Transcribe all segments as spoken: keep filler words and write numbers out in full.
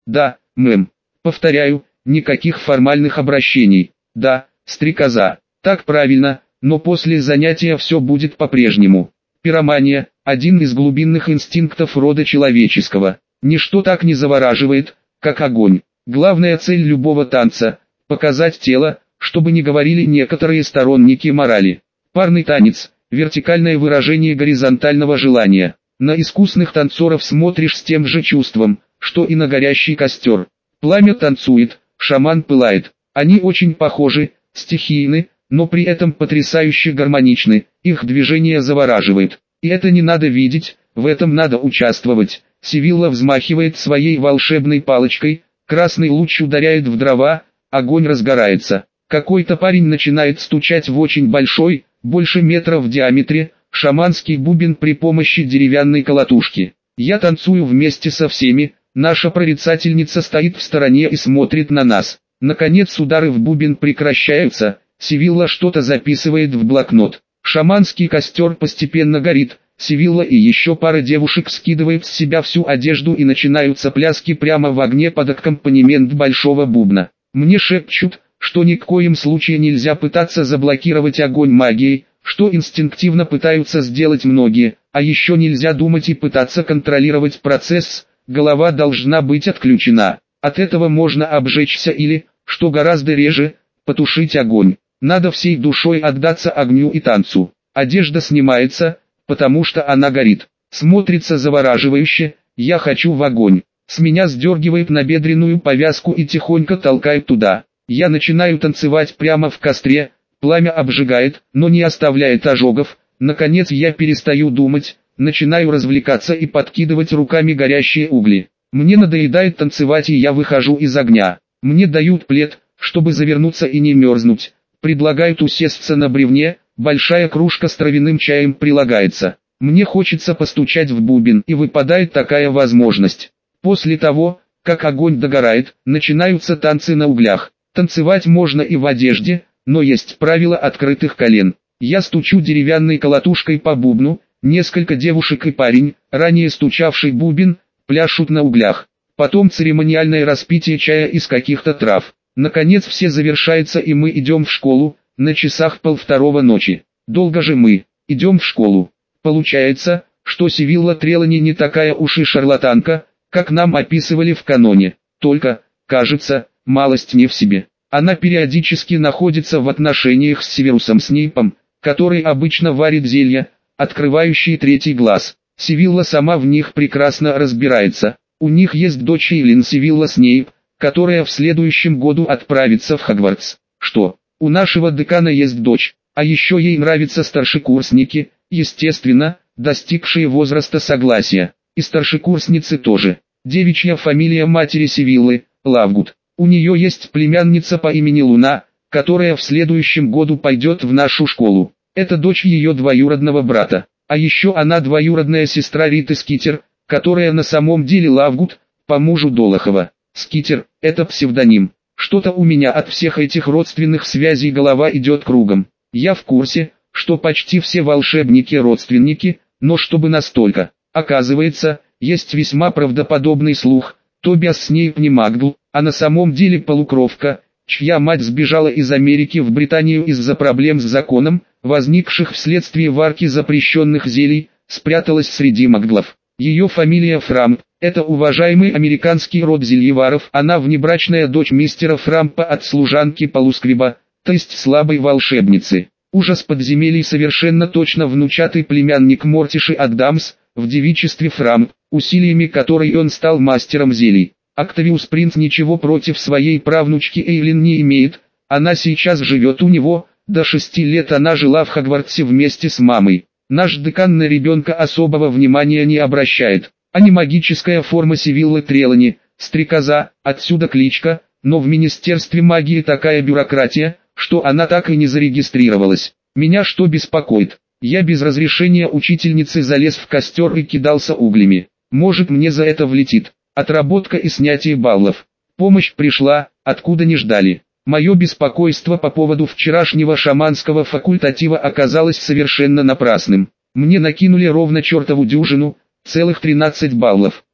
Да, мэм. Повторяю, никаких формальных обращений. Да, стрекоза. Так правильно, но после занятия все будет по-прежнему. Пиромания – один из глубинных инстинктов рода человеческого. Ничто так не завораживает, как огонь. Главная цель любого танца – показать тело, чтобы не говорили некоторые сторонники морали. Парный танец – вертикальное выражение горизонтального желания. На искусных танцоров смотришь с тем же чувством, что и на горящий костер. Пламя танцует, шаман пылает. Они очень похожи, стихийны, но при этом потрясающе гармоничны, их движение завораживает. И это не надо видеть, в этом надо участвовать. Сивилла взмахивает своей волшебной палочкой, красный луч ударяет в дрова, огонь разгорается. Какой-то парень начинает стучать в очень большой, больше метра в диаметре, шаманский бубен при помощи деревянной колотушки. Я танцую вместе со всеми, наша прорицательница стоит в стороне и смотрит на нас. Наконец удары в бубен прекращаются, Сивилла что-то записывает в блокнот. Шаманский костер постепенно горит, Сивилла и еще пара девушек скидывают с себя всю одежду и начинаются пляски прямо в огне под аккомпанемент большого бубна. Мне шепчут, что ни в коем случае нельзя пытаться заблокировать огонь магией, что инстинктивно пытаются сделать многие, а еще нельзя думать и пытаться контролировать процесс, голова должна быть отключена. От этого можно обжечься или, что гораздо реже, потушить огонь. Надо всей душой отдаться огню и танцу. Одежда снимается, потому что она горит. Смотрится завораживающе, я хочу в огонь. С меня сдергивает набедренную повязку и тихонько толкает туда. Я начинаю танцевать прямо в костре, пламя обжигает, но не оставляет ожогов. Наконец я перестаю думать, начинаю развлекаться и подкидывать руками горящие угли. Мне надоедает танцевать и я выхожу из огня. Мне дают плед, чтобы завернуться и не мерзнуть. Предлагают усесться на бревне, большая кружка с травяным чаем прилагается. Мне хочется постучать в бубен, и выпадает такая возможность. После того, как огонь догорает, начинаются танцы на углях. Танцевать можно и в одежде, но есть правило открытых колен. Я стучу деревянной колотушкой по бубну, несколько девушек и парень, ранее стучавший бубен, пляшут на углях. Потом церемониальное распитие чая из каких-то трав. Наконец все завершается и мы идем в школу, на часах полвторого ночи. Долго же мы идем в школу. Получается, что Сивилла Трелани не такая уж и шарлатанка, как нам описывали в каноне. Только, кажется, малость не в себе. Она периодически находится в отношениях с Северусом Снейпом, который обычно варит зелья, открывающие третий глаз. Сивилла сама в них прекрасно разбирается. У них есть дочь Эйлин Сивилла Снейп, которая в следующем году отправится в Хогвартс. Что, у нашего декана есть дочь, а еще ей нравятся старшекурсники, естественно, достигшие возраста согласия. И старшекурсницы тоже. Девичья фамилия матери Сивиллы – Лавгуд. У нее есть племянница по имени Луна, которая в следующем году пойдет в нашу школу. Это дочь ее двоюродного брата. А еще она двоюродная сестра Риты Скитер, которая на самом деле Лавгуд, по мужу Долохова. Скитер – это псевдоним. Что-то у меня от всех этих родственных связей голова идет кругом. Я в курсе, что почти все волшебники родственники, но чтобы настолько. Оказывается, есть весьма правдоподобный слух, Тобиас Снейп не Магл, а на самом деле полукровка, чья мать сбежала из Америки в Британию из-за проблем с законом, возникших вследствие варки запрещенных зелий, спряталась среди маглов. Ее фамилия Фрамп, это уважаемый американский род зельеваров, она внебрачная дочь мистера Фрампа от служанки Полускриба, то есть слабой волшебницы. Ужас подземелий совершенно точно внучатый племянник Мортиши Адамс, в девичестве Фрамп, усилиями которой он стал мастером зелий. Октавиус Принц ничего против своей правнучки Эйлин не имеет, она сейчас живет у него, до шести лет она жила в Хогвартсе вместе с мамой. Наш декан на ребенка особого внимания не обращает. А не магическая форма Сивиллы Трелани, стрекоза, отсюда кличка, но в Министерстве магии такая бюрократия, что она так и не зарегистрировалась. Меня что беспокоит? Я без разрешения учительницы залез в костер и кидался углями. Может мне за это влетит. Отработка и снятие баллов. Помощь пришла, откуда не ждали. Мое беспокойство по поводу вчерашнего шаманского факультатива оказалось совершенно напрасным. Мне накинули ровно чертову дюжину, целых тринадцать баллов.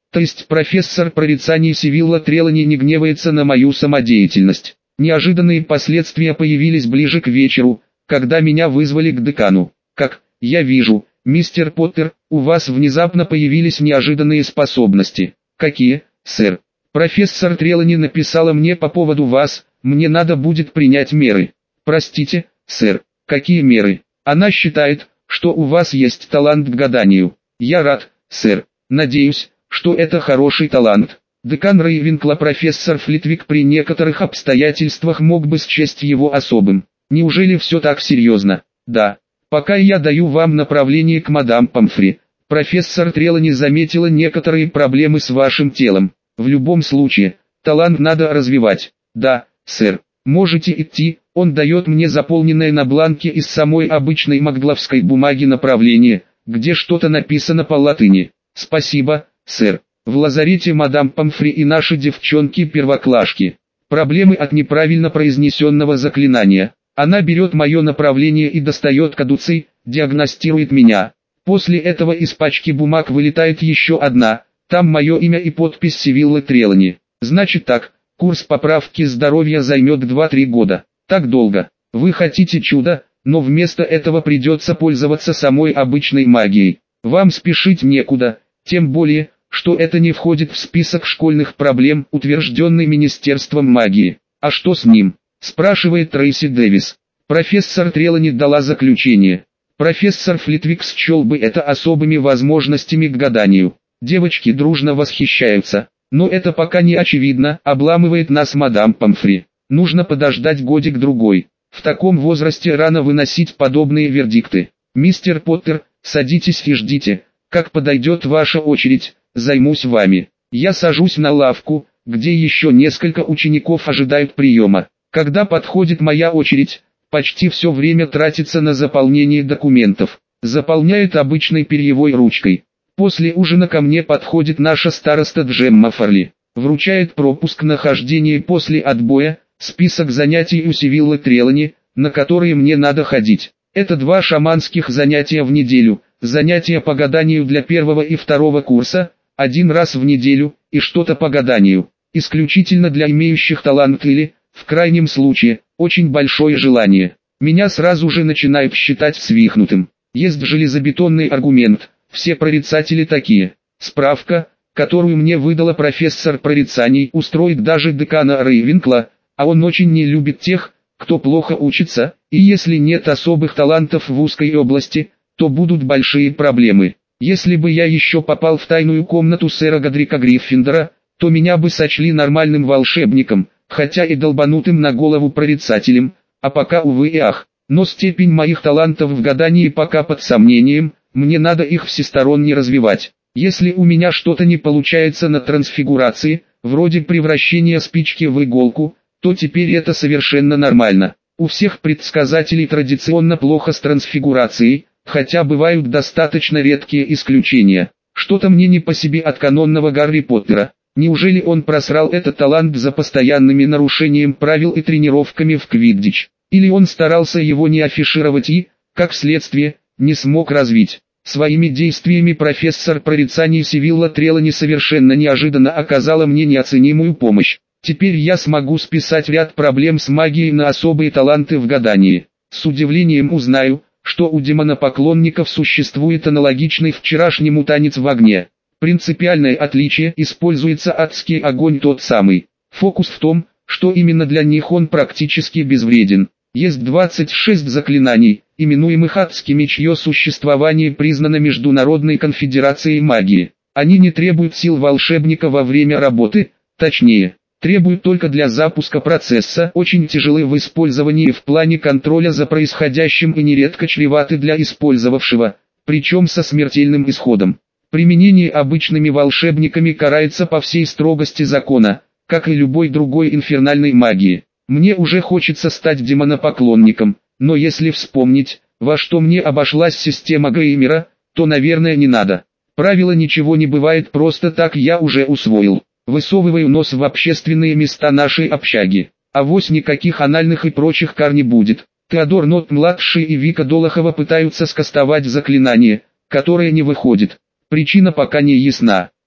То есть профессор прорицаний Сивилла Трелани не гневается на мою самодеятельность. Неожиданные последствия появились ближе к вечеру, когда меня вызвали к декану. Как, я вижу, мистер Поттер, у вас внезапно появились неожиданные способности. Какие, сэр? Профессор Трелани написала мне по поводу вас, мне надо будет принять меры. Простите, сэр, какие меры? Она считает, что у вас есть талант к гаданию. Я рад, сэр, надеюсь, что это хороший талант. Декан Рейвенкла профессор Флитвик при некоторых обстоятельствах мог бы счесть его особым. Неужели все так серьезно? Да. Пока я даю вам направление к мадам Помфри. Профессор Трелани заметила некоторые проблемы с вашим телом. В любом случае, талант надо развивать. Да, сэр. Можете идти, он дает мне заполненное на бланке из самой обычной макгловской бумаги направление, где что-то написано по латыни. Спасибо, сэр. В лазарете мадам Помфри и наши девчонки-первоклашки. Проблемы от неправильно произнесенного заклинания. Она берет мое направление и достает кадуций, диагностирует меня. После этого из пачки бумаг вылетает еще одна, там мое имя и подпись Сивиллы Трелани. Значит так, курс поправки здоровья займет два-три года. Так долго. Вы хотите чуда, но вместо этого придется пользоваться самой обычной магией. Вам спешить некуда, тем более, что это не входит в список школьных проблем, утвержденный Министерством магии. А что с ним? Спрашивает Трейси Дэвис. Профессор Трелани дала заключение. Профессор Флитвик счел бы это особыми возможностями к гаданию. Девочки дружно восхищаются. Но это пока не очевидно, обламывает нас мадам Помфри. Нужно подождать годик-другой. В таком возрасте рано выносить подобные вердикты. Мистер Поттер, садитесь и ждите, как подойдет ваша очередь, займусь вами. Я сажусь на лавку, где еще несколько учеников ожидают приема. Когда подходит моя очередь, почти все время тратится на заполнение документов. Заполняет обычной перьевой ручкой. После ужина ко мне подходит наша староста Джемма Фарли. Вручает пропуск на хождение после отбоя, список занятий у Сивиллы Трелани, на которые мне надо ходить. Это два шаманских занятия в неделю, занятия по гаданию для первого и второго курса, один раз в неделю, и что-то по гаданию, исключительно для имеющих талант или, в крайнем случае, очень большое желание. Меня сразу же начинают считать свихнутым. Есть железобетонный аргумент, все прорицатели такие. Справка, которую мне выдала профессор прорицаний, устроит даже декана Рейвенкла, а он очень не любит тех, кто плохо учится, и если нет особых талантов в узкой области, то будут большие проблемы. Если бы я еще попал в тайную комнату сэра Годрика Гриффиндора, то меня бы сочли нормальным волшебником, хотя и долбанутым на голову прорицателем, а пока увы и ах. Но степень моих талантов в гадании пока под сомнением, мне надо их всесторонне развивать. Если у меня что-то не получается на трансфигурации, вроде превращения спички в иголку, то теперь это совершенно нормально. У всех предсказателей традиционно плохо с трансфигурацией, хотя бывают достаточно редкие исключения. Что-то мне не по себе от канонного Гарри Поттера. Неужели он просрал этот талант за постоянными нарушением правил и тренировками в квиддич? Или он старался его не афишировать и, как следствие, не смог развить? Своими действиями профессор прорицаний Сивилла Трелани совершенно неожиданно оказала мне неоценимую помощь. Теперь я смогу списать ряд проблем с магией на особые таланты в гадании. С удивлением узнаю, что у демонопоклонников существует аналогичный вчерашнему танец в огне. Принципиальное отличие: используется адский огонь тот самый. Фокус в том, что именно для них он практически безвреден. Есть двадцать шесть заклинаний, именуемых адскими, чье существование признано Международной конфедерацией магии. Они не требуют сил волшебника во время работы, точнее, требуют только для запуска процесса, очень тяжелы в использовании в плане контроля за происходящим и нередко чреваты для использовавшего, причем со смертельным исходом. Применение обычными волшебниками карается по всей строгости закона, как и любой другой инфернальной магии. Мне уже хочется стать демонопоклонником, но если вспомнить, во что мне обошлась система Геймера, то, наверное, не надо. Правило «ничего не бывает просто так» я уже усвоил. Высовываю нос в общественные места нашей общаги. Авось никаких анальных и прочих кар не будет. Теодор Нот-младший и Вика Долохова пытаются скастовать заклинание, которое не выходит. Причина пока не ясна.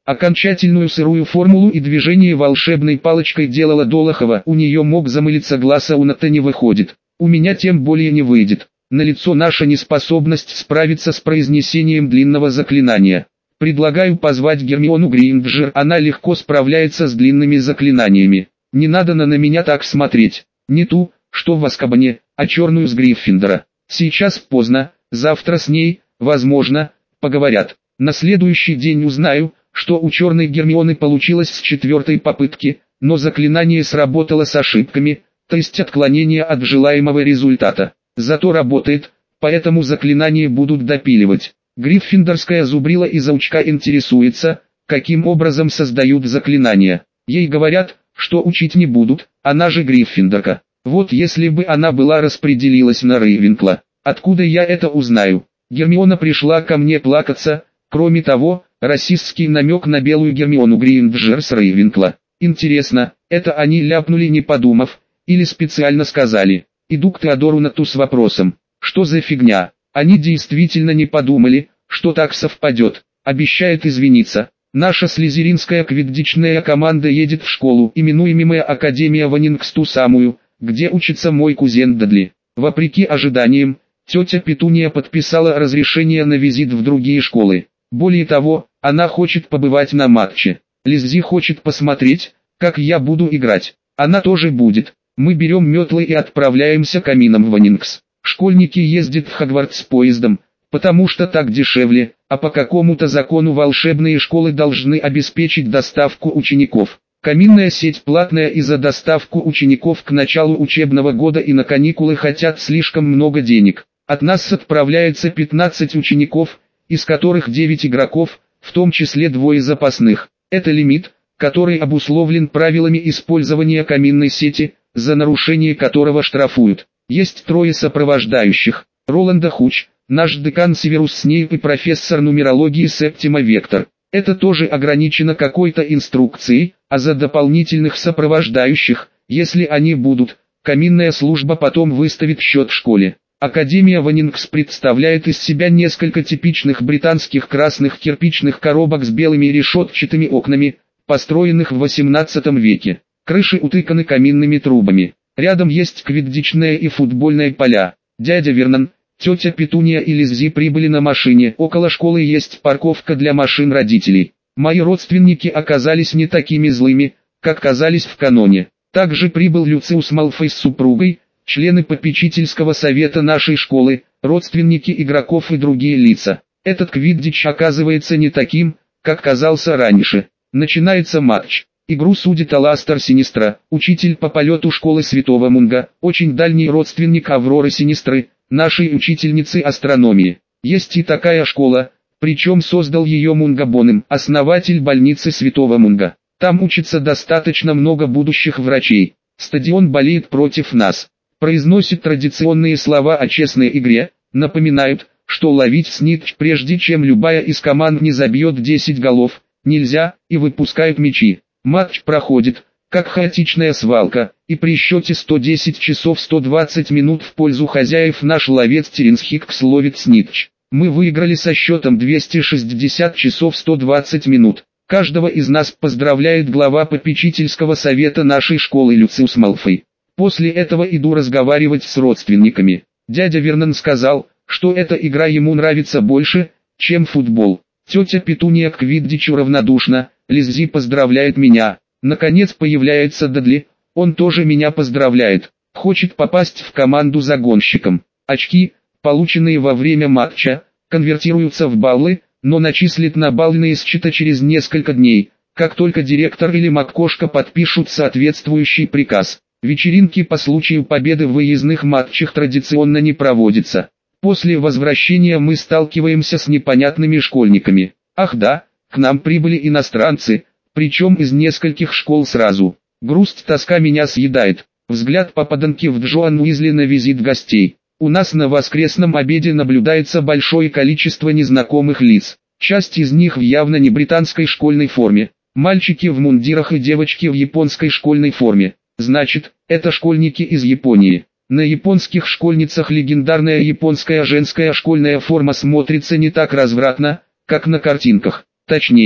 Окончательную сырую формулу и движение волшебной палочкой делала Долохова, у нее мог замылиться глаз, а у Ната не выходит. У меня тем более не выйдет. Налицо наша неспособность справиться с произнесением длинного заклинания. Предлагаю позвать Гермиону Грейнджер, она легко справляется с длинными заклинаниями. Не надо на, на меня так смотреть. Не ту, что в Азкабане, а черную с Гриффиндора. Сейчас поздно, завтра с ней, возможно, поговорят. На следующий день узнаю, что у черной Гермионы получилось с четвертой попытки, но заклинание сработало с ошибками, то есть отклонение от желаемого результата. Зато работает, поэтому заклинание будут допиливать. Гриффиндорская зубрила и заучка интересуется, каким образом создают заклинания. Ей говорят, что учить не будут, она же Гриффиндорка. Вот если бы она была распределилась на Рейвенкла, откуда я это узнаю? Гермиона пришла ко мне плакаться. Кроме того, расистский намек на белую Гермиону Грейнджер с Рейвенкла. Интересно, это они ляпнули не подумав, или специально сказали? Иду к Теодору Нату с вопросом. Что за фигня? Они действительно не подумали, что так совпадет. Обещает извиниться. Наша слизеринская квиддичная команда едет в школу, именуемая Академия Ванингс, ту самую, где учится мой кузен Дадли. Вопреки ожиданиям, тетя Петуния подписала разрешение на визит в другие школы. Более того, она хочет побывать на матче. Лиззи хочет посмотреть, как я буду играть. Она тоже будет. Мы берем метлы и отправляемся камином в Ванингс. Школьники ездят в Хогвартс поездом, потому что так дешевле, а по какому-то закону волшебные школы должны обеспечить доставку учеников. Каминная сеть платная, и за доставку учеников к началу учебного года и на каникулы хотят слишком много денег. От нас отправляется пятнадцать учеников, из которых девять игроков, в том числе двое запасных. Это лимит, который обусловлен правилами использования каминной сети, за нарушение которого штрафуют. Есть трое сопровождающих. Роланда Хуч, наш декан Северус Снейп и профессор нумерологии Септима Вектор. Это тоже ограничено какой-то инструкцией, а за дополнительных сопровождающих, если они будут, каминная служба потом выставит счет школе. Академия Ванингс представляет из себя несколько типичных британских красных кирпичных коробок с белыми решетчатыми окнами, построенных в восемнадцатом веке. Крыши утыканы каминными трубами. Рядом есть квиддичные и футбольные поля. Дядя Вернон, тетя Петуния и Лиззи прибыли на машине. Около школы есть парковка для машин родителей. Мои родственники оказались не такими злыми, как казались в каноне. Также прибыл Люциус Малфой с супругой, члены попечительского совета нашей школы, родственники игроков и другие лица. Этот квиддич оказывается не таким, как казался раньше. Начинается матч. Игру судит Аластер Синистра, учитель по полету школы Святого Мунга, очень дальний родственник Авроры Синистры, нашей учительницы астрономии. Есть и такая школа, причем создал ее Мунгабонем, основатель больницы Святого Мунга. Там учится достаточно много будущих врачей. Стадион болеет против нас. Произносит традиционные слова о честной игре, напоминают, что ловить снитч, прежде чем любая из команд не забьет десять голов, нельзя, и выпускают мячи. Матч проходит, как хаотичная свалка, и при счете сто десять часов сто двадцать минут в пользу хозяев наш ловец Теренс Хиккс ловит снитч. Мы выиграли со счетом двести шестьдесят часов сто двадцать минут. Каждого из нас поздравляет глава попечительского совета нашей школы Люциус Малфой. После этого иду разговаривать с родственниками. Дядя Вернон сказал, что эта игра ему нравится больше, чем футбол. Тетя Петуния к квиддичу равнодушна, Лиззи поздравляет меня. Наконец появляется Дадли, он тоже меня поздравляет. Хочет попасть в команду загонщиком. Очки, полученные во время матча, конвертируются в баллы, но начислит на балльные счета через несколько дней, как только директор или МакКошка подпишут соответствующий приказ. Вечеринки по случаю победы в выездных матчах традиционно не проводятся. После возвращения мы сталкиваемся с непонятными школьниками. Ах да, к нам прибыли иностранцы, причем из нескольких школ сразу. Грусть, тоска меня съедает. Взгляд попаданки в Джоан Уизли на визит гостей. У нас на воскресном обеде наблюдается большое количество незнакомых лиц. Часть из них в явно не британской школьной форме. Мальчики в мундирах и девочки в японской школьной форме. Значит, это школьники из Японии. На японских школьницах легендарная японская женская школьная форма смотрится не так развратно, как на картинках. Точнее,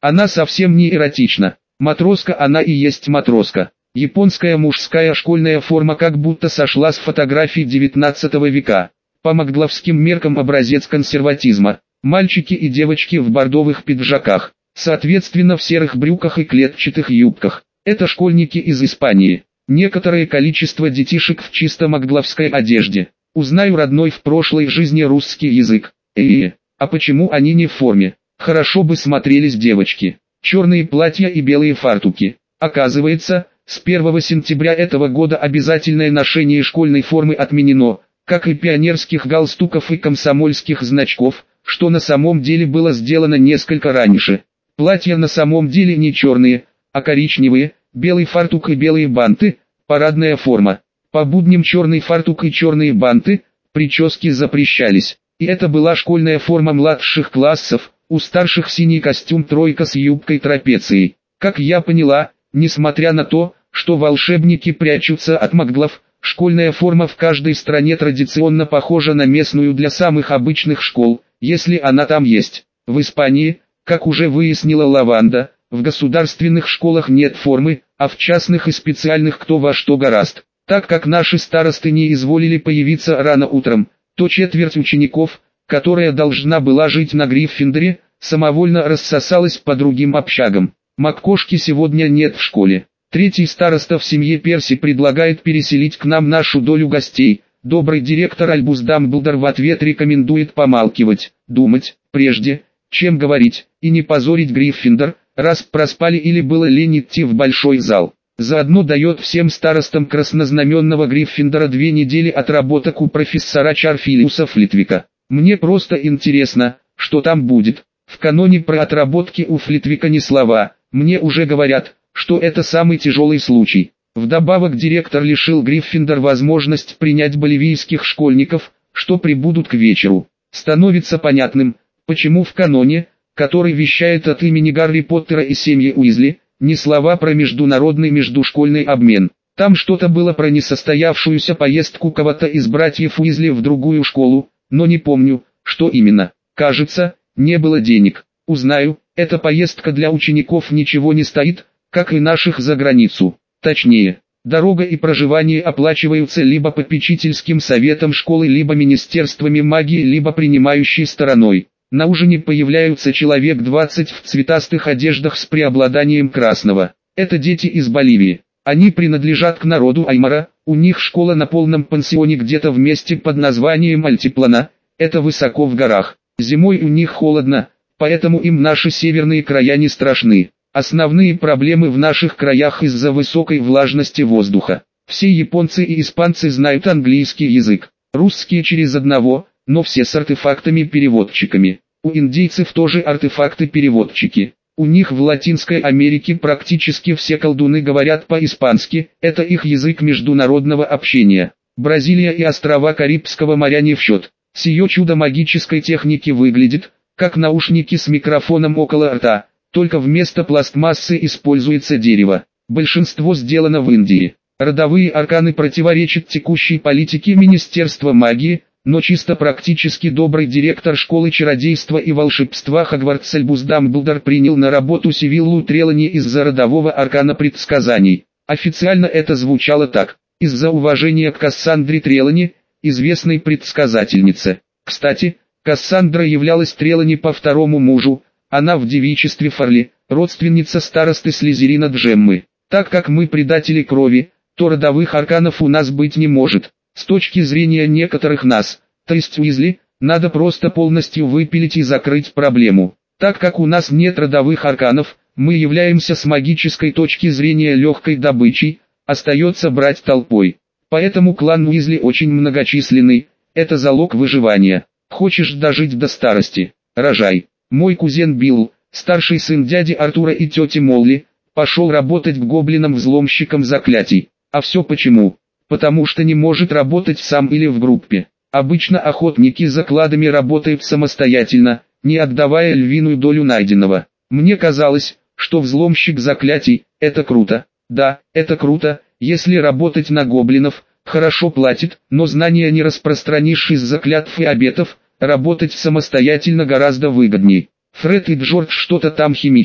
Она совсем не эротична. Матроска она и есть матроска. Японская мужская школьная форма как будто сошла с фотографий девятнадцатого века. По макгловским меркам образец консерватизма. Мальчики и девочки в бордовых пиджаках, соответственно в серых брюках и клетчатых юбках. Это школьники из Испании. Некоторое количество детишек в чисто макгловской одежде. Узнаю родной в прошлой жизни русский язык. Эээ, а почему они не в форме? Хорошо бы смотрелись девочки. Черные платья и белые фартуки. Оказывается, с первого сентября этого года обязательное ношение школьной формы отменено, как и пионерских галстуков и комсомольских значков, что на самом деле было сделано несколько раньше. Платья на самом деле не черные, а коричневые, белый фартук и белые банты, парадная форма. По будням черный фартук и черные банты, прически запрещались. И это была школьная форма младших классов, у старших синий костюм тройка с юбкой трапецией. Как я поняла, несмотря на то, что волшебники прячутся от макглов, школьная форма в каждой стране традиционно похожа на местную для самых обычных школ, если она там есть. В Испании, как уже выяснила Лаванда, в государственных школах нет формы, а в частных и специальных кто во что горазд. Так как наши старосты не изволили появиться рано утром, то четверть учеников, которая должна была жить на Гриффиндоре, самовольно рассосалась по другим общагам. Маккошки сегодня нет в школе. Третий староста в семье Перси предлагает переселить к нам нашу долю гостей. Добрый директор Альбус Дамблдор в ответ рекомендует помалкивать, думать, прежде, чем говорить, и не позорить Гриффиндор, раз проспали или было лень идти в большой зал. Заодно дает всем старостам краснознаменного Гриффиндора две недели отработок у профессора Чарфилиуса Флитвика. Мне просто интересно, что там будет. В каноне про отработки у Флитвика ни слова, мне уже говорят, что это самый тяжелый случай. Вдобавок директор лишил Гриффиндор возможность принять боливийских школьников, что прибудут к вечеру. Становится понятным, почему в каноне, который вещает от имени Гарри Поттера и семьи Уизли, ни слова про международный междушкольный обмен. Там что-то было про несостоявшуюся поездку кого-то из братьев Уизли в другую школу, но не помню, что именно. Кажется, не было денег. Узнаю, эта поездка для учеников ничего не стоит, как и наших за границу. Точнее, дорога и проживание оплачиваются либо попечительским советом школы, либо министерствами магии, либо принимающей стороной. На ужине появляются человек двадцать в цветастых одеждах с преобладанием красного. Это дети из Боливии. Они принадлежат к народу Аймара, у них школа на полном пансионе где-то в месте под названием Альтиплана, это высоко в горах. Зимой у них холодно, поэтому им наши северные края не страшны. Основные проблемы в наших краях из-за высокой влажности воздуха. Все японцы и испанцы знают английский язык, русские через одного, но все с артефактами-переводчиками. У индейцев тоже артефакты-переводчики. У них в Латинской Америке практически все колдуны говорят по-испански, это их язык международного общения. Бразилия и острова Карибского моря не в счет. Сие чудо магической техники выглядит, как наушники с микрофоном около рта, только вместо пластмассы используется дерево. Большинство сделано в Индии. Родовые арканы противоречат текущей политике Министерства магии, но чисто практически добрый директор школы чародейства и волшебства Хогвартс Альбус Дамблдор принял на работу Сивиллу Трелани из-за родового аркана предсказаний. Официально это звучало так: из-за уважения к Кассандре Трелани, известной предсказательнице. Кстати, Кассандра являлась Трелани по второму мужу, она в девичестве Фарли, родственница старосты Слизерина Джеммы. Так как мы предатели крови, то родовых арканов у нас быть не может. С точки зрения некоторых нас, то есть Уизли, надо просто полностью выпилить и закрыть проблему. Так как у нас нет родовых арканов, мы являемся с магической точки зрения легкой добычей, остается брать толпой. Поэтому клан Уизли очень многочисленный, это залог выживания. Хочешь дожить до старости? Рожай. Мой кузен Билл, старший сын дяди Артура и тети Молли, пошел работать к гоблинам-взломщикам заклятий. А все почему? Потому что не может работать сам или в группе. Обычно охотники за кладами работают самостоятельно, не отдавая львиную долю найденного. Мне казалось, что взломщик заклятий – это круто. Да, это круто, если работать на гоблинов, хорошо платит, но знания не распространишь из-за клятв и обетов, работать самостоятельно гораздо выгодней. Фред и Джордж что-то там химичат,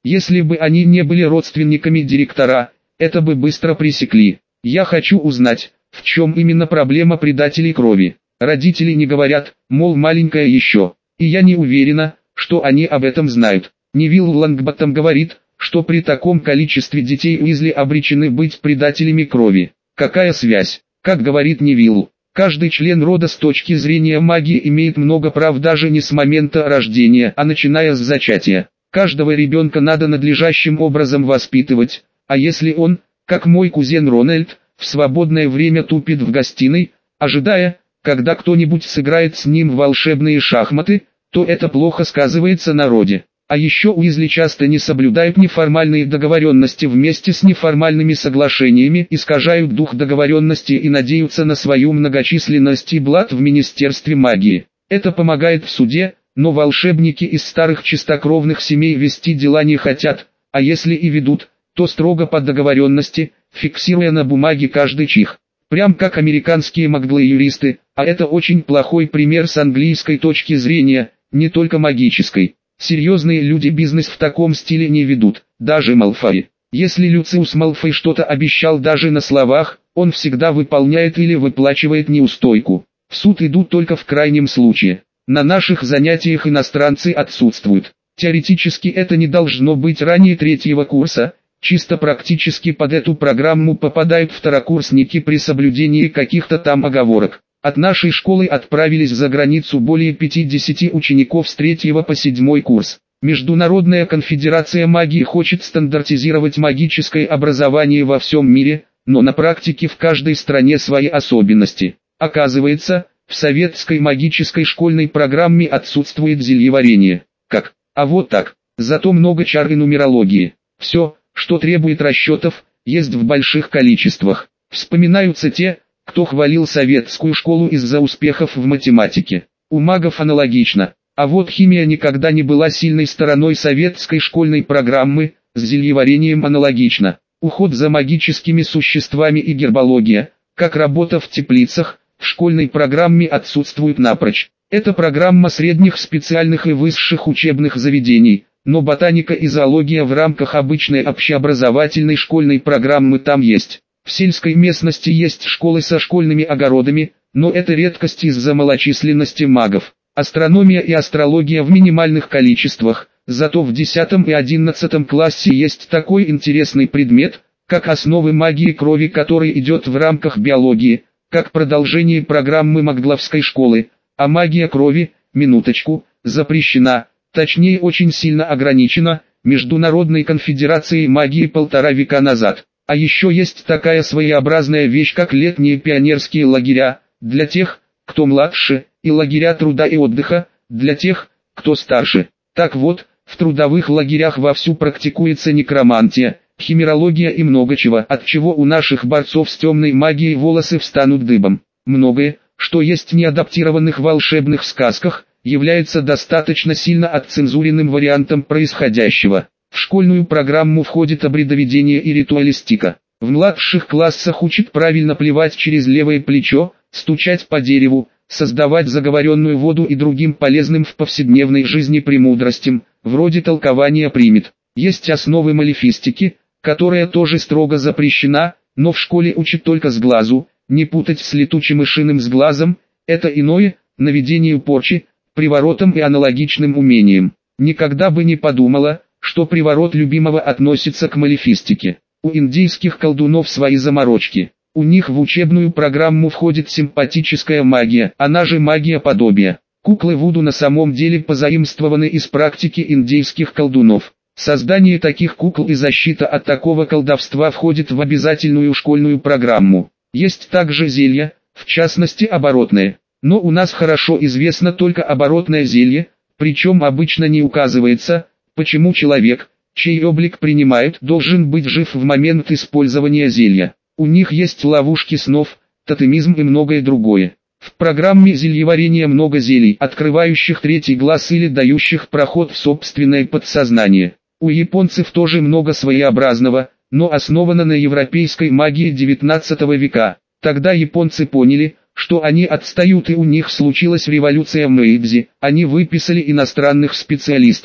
Если бы они не были родственниками директора, это бы быстро пресекли. Я хочу узнать, в чем именно проблема предателей крови. Родители не говорят, мол, маленькая еще. И я не уверена, что они об этом знают. Невилл Лонгботтом говорит, что при таком количестве детей Уизли обречены быть предателями крови. Какая связь? Как говорит Невилл, каждый член рода с точки зрения магии имеет много прав даже не с момента рождения, а начиная с зачатия. Каждого ребенка надо надлежащим образом воспитывать, а если он, как мой кузен Рональд, в свободное время тупит в гостиной, ожидая, когда кто-нибудь сыграет с ним в волшебные шахматы, то это плохо сказывается на роде. А еще Уизли часто не соблюдают неформальные договоренности вместе с неформальными соглашениями, искажают дух договоренности и надеются на свою многочисленность и блат в Министерстве магии. Это помогает в суде, но волшебники из старых чистокровных семей вести дела не хотят, а если и ведут, то строго по договоренности, фиксируя на бумаге каждый чих. Прям как американские маглы-юристы, а это очень плохой пример с английской точки зрения, не только магической. Серьезные люди бизнес в таком стиле не ведут, даже Малфой. Если Люциус Малфой что-то обещал даже на словах, он всегда выполняет или выплачивает неустойку. В суд идут только в крайнем случае. На наших занятиях иностранцы отсутствуют. Теоретически это не должно быть ранее третьего курса, чисто практически под эту программу попадают второкурсники при соблюдении каких-то там оговорок. От нашей школы отправились за границу более пятидесяти учеников с третьего по седьмой курс. Международная конфедерация магии хочет стандартизировать магическое образование во всем мире, но на практике в каждой стране свои особенности. Оказывается, в советской магической школьной программе отсутствует зельеварение. Как? А вот так. Зато много чар и нумерологии. Все, что требует расчетов, есть в больших количествах. Вспоминаются те, кто хвалил советскую школу из-за успехов в математике. У магов аналогично. А вот химия никогда не была сильной стороной советской школьной программы, с зельеварением аналогично. Уход за магическими существами и гербология, как работа в теплицах, в школьной программе отсутствуют напрочь. Это программа средних специальных и высших учебных заведений, но ботаника и зоология в рамках обычной общеобразовательной школьной программы там есть. В сельской местности есть школы со школьными огородами, но это редкость из-за малочисленности магов. Астрономия и астрология в минимальных количествах, зато в десятом и одиннадцатом классе есть такой интересный предмет, как основы магии крови, который идет в рамках биологии, как продолжение программы Магловской школы, а магия крови, минуточку, запрещена, точнее очень сильно ограничена, Международной конфедерацией магии полтора века назад. А еще есть такая своеобразная вещь, как летние пионерские лагеря, для тех, кто младше, и лагеря труда и отдыха, для тех, кто старше. Так вот, в трудовых лагерях вовсю практикуется некромантия, химерология и много чего, от чего у наших борцов с темной магией волосы встанут дыбом. Многое, что есть в неадаптированных волшебных сказках, является достаточно сильно отцензуренным вариантом происходящего. В школьную программу входит обрядоведение и ритуалистика. В младших классах учат правильно плевать через левое плечо, стучать по дереву, создавать заговоренную воду и другим полезным в повседневной жизни премудростям, вроде толкования примет. Есть основы малефистики, которая тоже строго запрещена, но в школе учат только с глазу, не путать с летучим мышиным с глазом, это иное, наведению порчи, приворотом и аналогичным умением. Никогда бы не подумала, что приворот любимого относится к малефистике. У индийских колдунов свои заморочки. У них в учебную программу входит симпатическая магия, она же магия подобия. Куклы Вуду на самом деле позаимствованы из практики индийских колдунов. Создание таких кукол и защита от такого колдовства входит в обязательную школьную программу. Есть также зелья, в частности оборотное. Но у нас хорошо известно только оборотное зелье, причем обычно не указывается, почему человек, чей облик принимают, должен быть жив в момент использования зелья. У них есть ловушки снов, тотемизм и многое другое. В программе зельеварения много зелий, открывающих третий глаз или дающих проход в собственное подсознание. У японцев тоже много своеобразного, но основано на европейской магии девятнадцатого века. Тогда японцы поняли, что они отстают и у них случилась революция Мэйдзи, они выписали иностранных специалистов.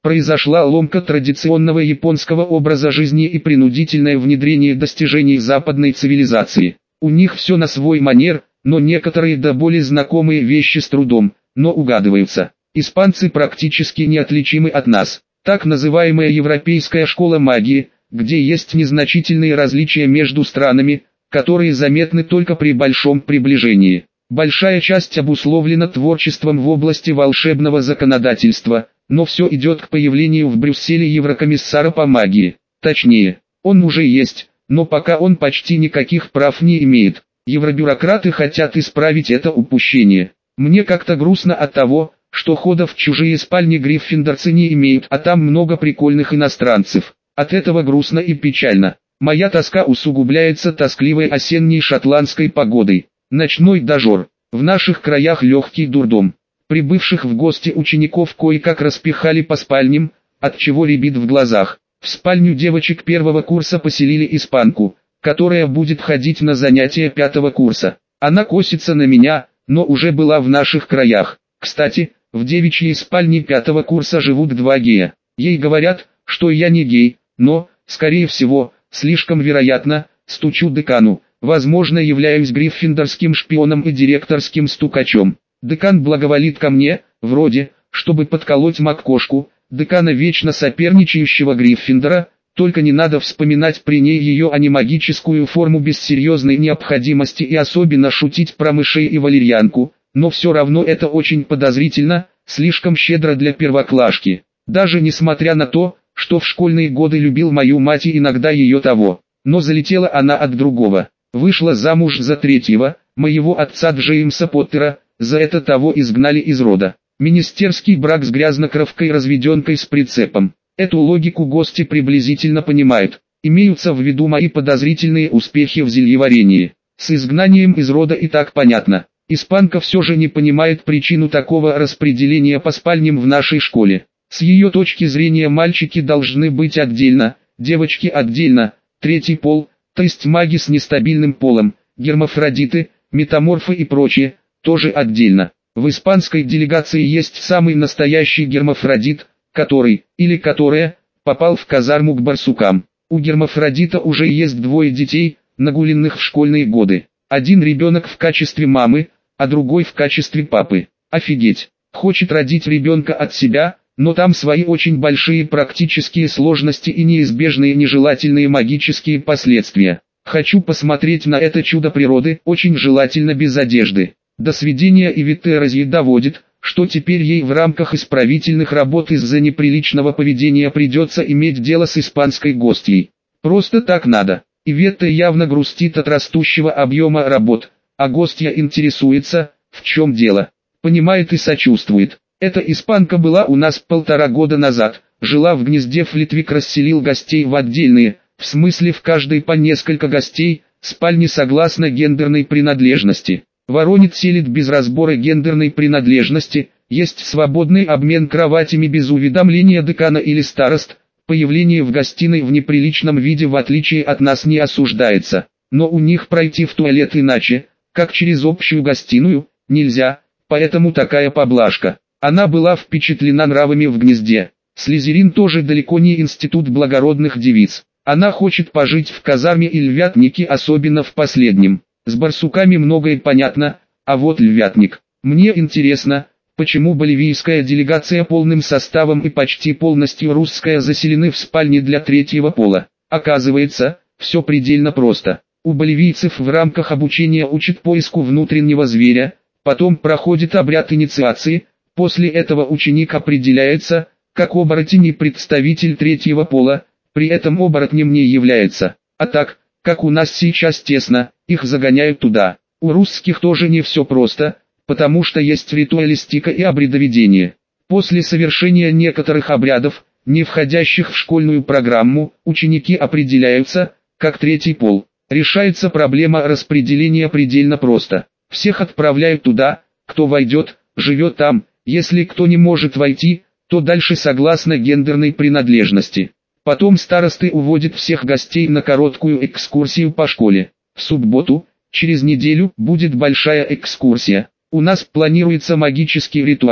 произошла ломка традиционного японского образа жизни и принудительное внедрение достижений западной цивилизации. У них все на свой манер, но некоторые до боли знакомые вещи с трудом, но угадываются. Испанцы практически неотличимы от нас. Так называемая европейская школа магии, где есть незначительные различия между странами, которые заметны только при большом приближении. Большая часть обусловлена творчеством в области волшебного законодательства, но все идет к появлению в Брюсселе еврокомиссара по магии. Точнее, он уже есть, но пока он почти никаких прав не имеет. Евробюрократы хотят исправить это упущение. Мне как-то грустно от того, что хода в чужие спальни гриффиндорцы не имеют, а там много прикольных иностранцев. От этого грустно и печально. Моя тоска усугубляется тоскливой осенней шотландской погодой. Ночной дожор. В наших краях легкий дурдом. Прибывших в гости учеников кое-как распихали по спальням, от чего рябит в глазах. В спальню девочек первого курса поселили испанку, которая будет ходить на занятия пятого курса. Она косится на меня, но уже была в наших краях. Кстати, в девичьей спальне пятого курса живут два гея. Ей говорят, что я не гей, но, скорее всего, слишком вероятно, стучу декану, возможно являюсь гриффиндорским шпионом и директорским стукачом. Декан благоволит ко мне, вроде, чтобы подколоть маккошку, декана вечно соперничающего Гриффиндора, только не надо вспоминать при ней ее анимагическую форму без серьезной необходимости и особенно шутить про мышей и валерьянку, но все равно это очень подозрительно, слишком щедро для первоклашки. Даже несмотря на то, что в школьные годы любил мою мать и иногда ее того, но залетела она от другого, вышла замуж за третьего, моего отца Джеймса Поттера, за это того изгнали из рода. Министерский брак с грязнокровкой разведенкой с прицепом. Эту логику гости приблизительно понимают. Имеются в виду мои подозрительные успехи в зельеварении. С изгнанием из рода и так понятно. Испанка все же не понимает причину такого распределения по спальням в нашей школе. С ее точки зрения мальчики должны быть отдельно, девочки отдельно, третий пол, то есть маги с нестабильным полом, гермафродиты, метаморфы и прочее, тоже отдельно. В испанской делегации есть самый настоящий гермафродит, который, или которая, попал в казарму к барсукам. У гермафродита уже есть двое детей, нагуленных в школьные годы. Один ребенок в качестве мамы, а другой в качестве папы. Офигеть. Хочет родить ребенка от себя, но там свои очень большие практические сложности и неизбежные нежелательные магические последствия. Хочу посмотреть на это чудо природы, очень желательно без одежды. До сведения эвитеразии доводит, что теперь ей в рамках исправительных работ из-за неприличного поведения придется иметь дело с испанской гостьей. Просто так надо. Иветта явно грустит от растущего объема работ, а гостья интересуется, в чем дело. Понимает и сочувствует. Эта испанка была у нас полтора года назад, жила в гнезде, Флитвик расселил гостей в отдельные, в смысле в каждой по несколько гостей, спальни согласно гендерной принадлежности. Воронит селит без разбора гендерной принадлежности, есть свободный обмен кроватями без уведомления декана или старост, появление в гостиной в неприличном виде в отличие от нас не осуждается, но у них пройти в туалет иначе, как через общую гостиную, нельзя, поэтому такая поблажка. Она была впечатлена нравами в гнезде. Слизерин тоже далеко не институт благородных девиц. Она хочет пожить в казарме и львятнике, особенно в последнем. С барсуками многое понятно, а вот львятник. Мне интересно, почему боливийская делегация полным составом и почти полностью русская заселены в спальне для третьего пола. Оказывается, все предельно просто. У боливийцев в рамках обучения учат поиску внутреннего зверя, потом проходит обряд инициации, после этого ученик определяется, как оборотень и представитель третьего пола, при этом оборотнем не является. А так, как у нас сейчас тесно, их загоняют туда. У русских тоже не все просто, потому что есть ритуалистика и обрядоведение. После совершения некоторых обрядов, не входящих в школьную программу, ученики определяются, как третий пол. Решается проблема распределения предельно просто. Всех отправляют туда, кто войдет, живет там, если кто не может войти, то дальше согласно гендерной принадлежности. Потом старосты уводят всех гостей на короткую экскурсию по школе. В субботу, через неделю, будет большая экскурсия. У нас планируется магический ритуал,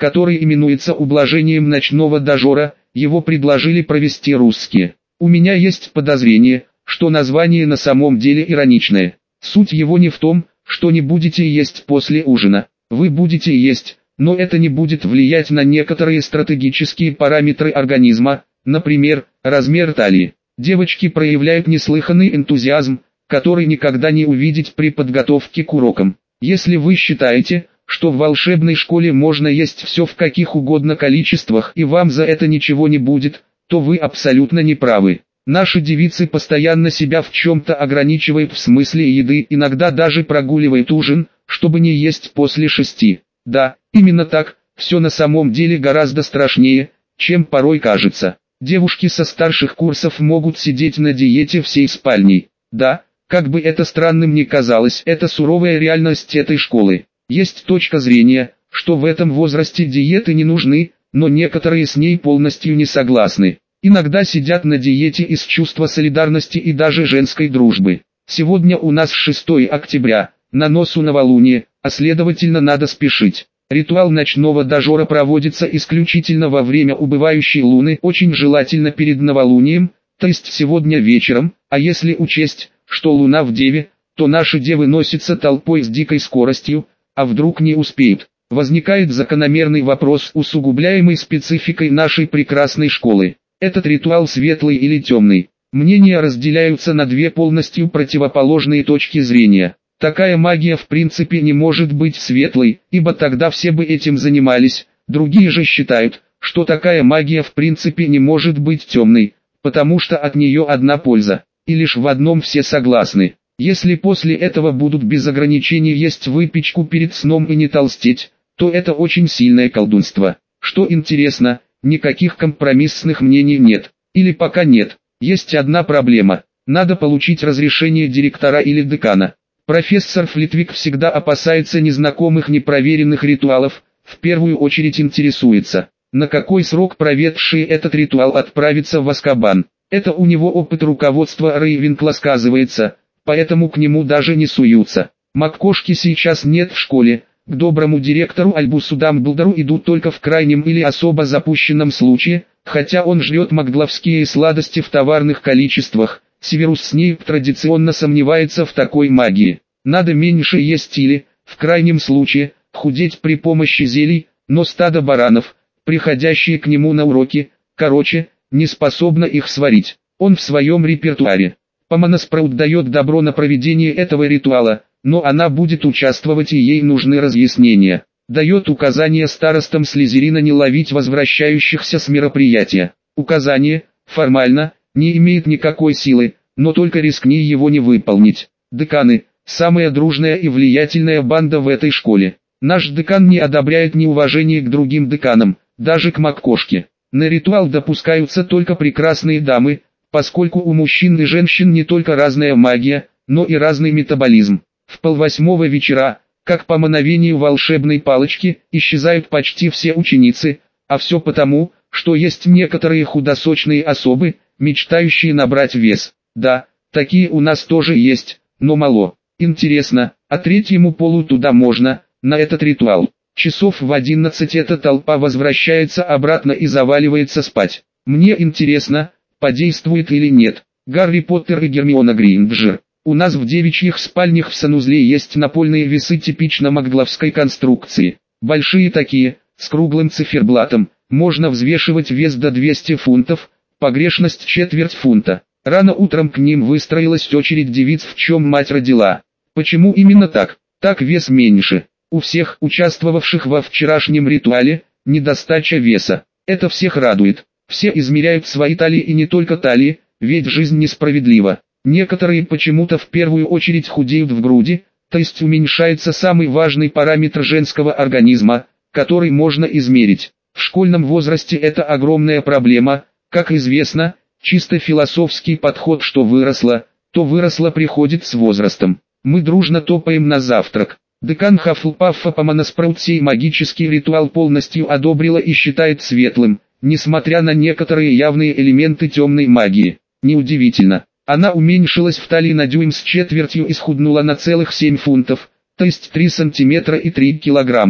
который именуется ублажением ночного дожора, его предложили провести русские. У меня есть подозрение, что название на самом деле ироничное. Суть его не в том, что не будете есть после ужина. Вы будете есть, но это не будет влиять на некоторые стратегические параметры организма, например, размер талии. Девочки проявляют неслыханный энтузиазм, который никогда не увидеть при подготовке к урокам. Если вы считаете, что в волшебной школе можно есть все в каких угодно количествах и вам за это ничего не будет, то вы абсолютно не правы. Наши девицы постоянно себя в чем-то ограничивают в смысле еды, иногда даже прогуливают ужин, чтобы не есть после шести. Да, именно так, все на самом деле гораздо страшнее, чем порой кажется. Девушки со старших курсов могут сидеть на диете всей спальней. Да, как бы это странным ни казалось, это суровая реальность этой школы. Есть точка зрения, что в этом возрасте диеты не нужны, но некоторые с ней полностью не согласны. Иногда сидят на диете из чувства солидарности и даже женской дружбы. Сегодня у нас шестое октября, на носу новолуние, а следовательно надо спешить. Ритуал ночного дожора проводится исключительно во время убывающей луны, очень желательно перед новолунием, то есть сегодня вечером, а если учесть, что луна в Деве, то наши девы носятся толпой с дикой скоростью, а вдруг не успеют. Возникает закономерный вопрос, усугубляемый спецификой нашей прекрасной школы. Этот ритуал светлый или темный? Мнения разделяются на две полностью противоположные точки зрения. Такая магия в принципе не может быть светлой, ибо тогда все бы этим занимались. Другие же считают, что такая магия в принципе не может быть темной, потому что от нее одна польза, и лишь в одном все согласны. Если после этого будут без ограничений есть выпечку перед сном и не толстеть, то это очень сильное колдунство. Что интересно, никаких компромиссных мнений нет, или пока нет. Есть одна проблема, надо получить разрешение директора или декана. Профессор Флитвик всегда опасается незнакомых непроверенных ритуалов, в первую очередь интересуется, на какой срок проведший этот ритуал отправится в Азкабан. Это у него опыт руководства Рейвенкла сказывается, поэтому к нему даже не суются. МакКошки сейчас нет в школе. К доброму директору Альбусу Дамблдору идут только в крайнем или особо запущенном случае, хотя он жрет макгловские сладости в товарных количествах. Северус Снейп традиционно сомневается в такой магии. Надо меньше есть или, в крайнем случае, худеть при помощи зелий, но стадо баранов, приходящие к нему на уроки, короче, не способно их сварить. Он в своем репертуаре. Помана Спраут дает добро на проведение этого ритуала, но она будет участвовать и ей нужны разъяснения. Дает указание старостам Слизерина не ловить возвращающихся с мероприятия. Указание, формально, не имеет никакой силы, но только рискни его не выполнить. Деканы – самая дружная и влиятельная банда в этой школе. Наш декан не одобряет неуважение к другим деканам, даже к МакКошке. На ритуал допускаются только прекрасные дамы, поскольку у мужчин и женщин не только разная магия, но и разный метаболизм. В полвосьмого вечера, как по мановению волшебной палочки, исчезают почти все ученицы, а все потому, что есть некоторые худосочные особы, мечтающие набрать вес. Да, такие у нас тоже есть, но мало. Интересно, а третьему полу туда можно, на этот ритуал. Часов в одиннадцать эта толпа возвращается обратно и заваливается спать. Мне интересно, подействует или нет. Гарри Поттер и Гермиона Грейнджер. У нас в девичьих спальнях в санузле есть напольные весы типично макгловской конструкции. Большие такие, с круглым циферблатом, можно взвешивать вес до двухсот фунтов, погрешность четверть фунта. Рано утром к ним выстроилась очередь девиц, в чем мать родила. Почему именно так? Так вес меньше. У всех участвовавших во вчерашнем ритуале, недостача веса. Это всех радует. Все измеряют свои талии и не только талии, ведь жизнь несправедлива. Некоторые почему-то в первую очередь худеют в груди, то есть уменьшается самый важный параметр женского организма, который можно измерить. В школьном возрасте это огромная проблема, как известно, чисто философский подход, что выросло, то выросло приходит с возрастом. Мы дружно топаем на завтрак. Декан Хаффлпаффа Помана Спраут сей магический ритуал полностью одобрила и считает светлым, несмотря на некоторые явные элементы темной магии. Неудивительно. Она уменьшилась в талии на дюйм с четвертью и схуднула на целых семь фунтов, то есть три сантиметра и три килограмма.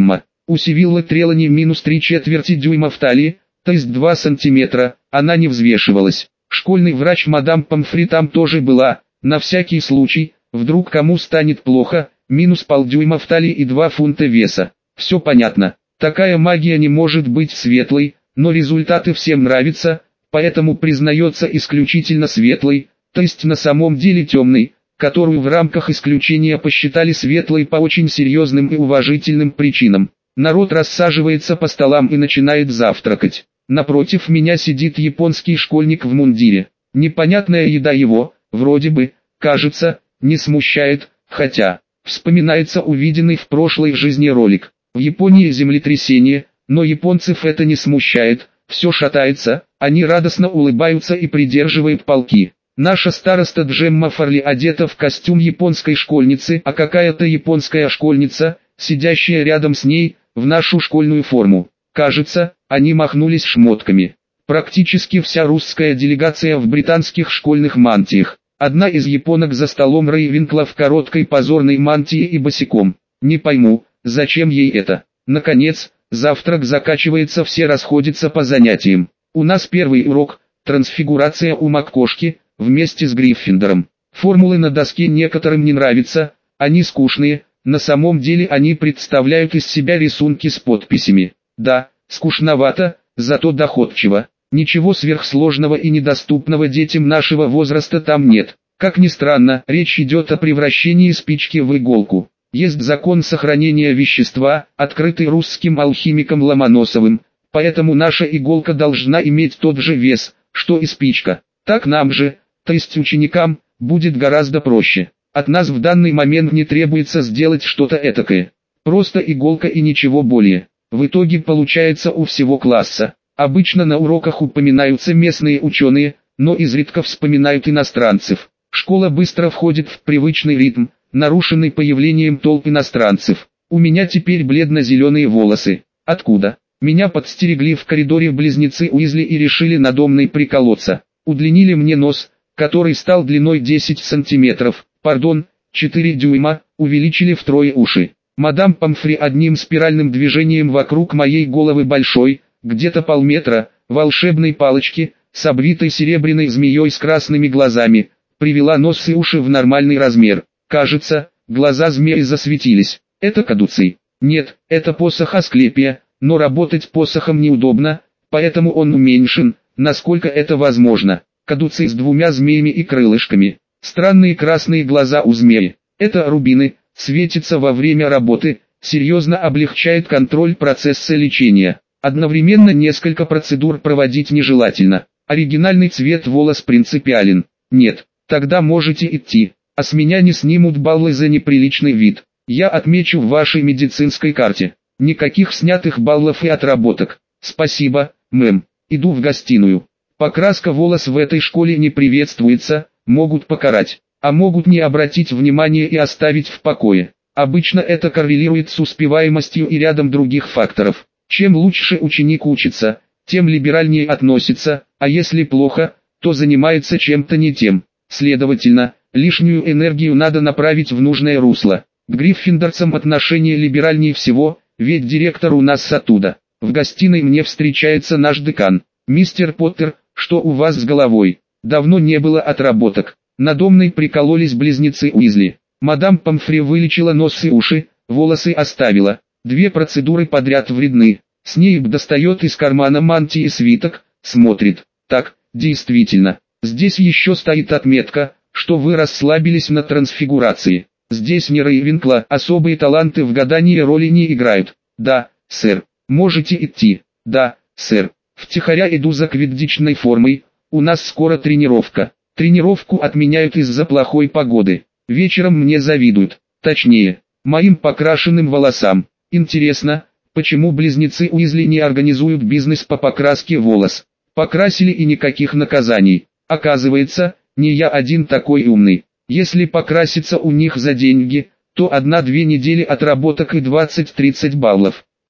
У Сивиллы Трелани минус три четверти дюйма в талии, то есть два сантиметра, она не взвешивалась. Школьный врач мадам Помфри там тоже была, на всякий случай, вдруг кому станет плохо, минус полдюйма в талии и два фунта веса. Все понятно. Такая магия не может быть светлой, но результаты всем нравятся, поэтому признается исключительно светлой, то есть на самом деле темной, которую в рамках исключения посчитали светлой по очень серьезным и уважительным причинам. Народ рассаживается по столам и начинает завтракать. Напротив меня сидит японский школьник в мундире. Непонятная еда его, вроде бы, кажется, не смущает, хотя, вспоминается увиденный в прошлой жизни ролик. В Японии землетрясение, но японцев это не смущает, все шатается, они радостно улыбаются и придерживают полки. Наша староста Джемма Фарли одета в костюм японской школьницы, а какая-то японская школьница, сидящая рядом с ней, в нашу школьную форму. Кажется, они махнулись шмотками. Практически вся русская делегация в британских школьных мантиях. Одна из японок за столом Рейвенкла в короткой позорной мантии и босиком. Не пойму, зачем ей это. Наконец, завтрак заканчивается, все расходятся по занятиям. У нас первый урок – трансфигурация у МакКошки, вместе с Гриффиндором. Формулы на доске некоторым не нравятся, они скучные, на самом деле они представляют из себя рисунки с подписями. Да, скучновато, зато доходчиво. Ничего сверхсложного и недоступного детям нашего возраста там нет. Как ни странно, речь идет о превращении спички в иголку. Есть закон сохранения вещества, открытый русским алхимиком Ломоносовым, поэтому наша иголка должна иметь тот же вес, что и спичка. Так нам же, то есть ученикам, будет гораздо проще. От нас в данный момент не требуется сделать что-то этакое. Просто иголка и ничего более. В итоге получается у всего класса. Обычно на уроках упоминаются местные ученые, но изредка вспоминают иностранцев. Школа быстро входит в привычный ритм, нарушенный появлением толп иностранцев. У меня теперь бледно-зеленые волосы. Откуда? Меня подстерегли в коридоре близнецы Уизли и решили надо мной приколоться. Удлинили мне нос, который стал длиной десять сантиметров, пардон, четыре дюйма, увеличили втрое уши. Мадам Помфри одним спиральным движением вокруг моей головы большой, где-то полметра, волшебной палочки, с обвитой серебряной змеей с красными глазами, привела нос и уши в нормальный размер. Кажется, глаза змеи засветились. Это кадуций. Нет, это посох Асклепия, но работать посохом неудобно, поэтому он уменьшен, насколько это возможно. Кадуций с двумя змеями и крылышками. Странные красные глаза у змеи. Это рубины, светится во время работы, серьезно облегчает контроль процесса лечения. Одновременно несколько процедур проводить нежелательно. Оригинальный цвет волос принципиален. Нет, тогда можете идти. А с меня не снимут баллы за неприличный вид. Я отмечу в вашей медицинской карте. Никаких снятых баллов и отработок. Спасибо, мэм. Иду в гостиную. Покраска волос в этой школе не приветствуется, могут покарать. А могут не обратить внимания и оставить в покое. Обычно это коррелирует с успеваемостью и рядом других факторов. Чем лучше ученик учится, тем либеральнее относится, а если плохо, то занимается чем-то не тем. Следовательно, лишнюю энергию надо направить в нужное русло. К гриффиндорцам отношение либеральнее всего, ведь директор у нас оттуда. В гостиной мне встречается наш декан. «Мистер Поттер, что у вас с головой? Давно не было отработок». Надо мной прикололись близнецы Уизли. Мадам Помфри вылечила нос и уши, волосы оставила. Две процедуры подряд вредны. Снейп достает из кармана мантии свиток, смотрит. Так, действительно. Здесь еще стоит отметка, что вы расслабились на трансфигурации. Здесь не Рейвенкла, особые таланты в гадании роли не играют. Да, сэр. Можете идти. Да, сэр. Втихаря иду за квиддичной формой. У нас скоро тренировка. Тренировку отменяют из-за плохой погоды. Вечером мне завидуют. Точнее, моим покрашенным волосам. Интересно, почему близнецы Уизли не организуют бизнес по покраске волос? Покрасили и никаких наказаний. Оказывается, не я один такой умный. Если покраситься у них за деньги, то одна-две недели отработок и двадцать-тридцать баллов.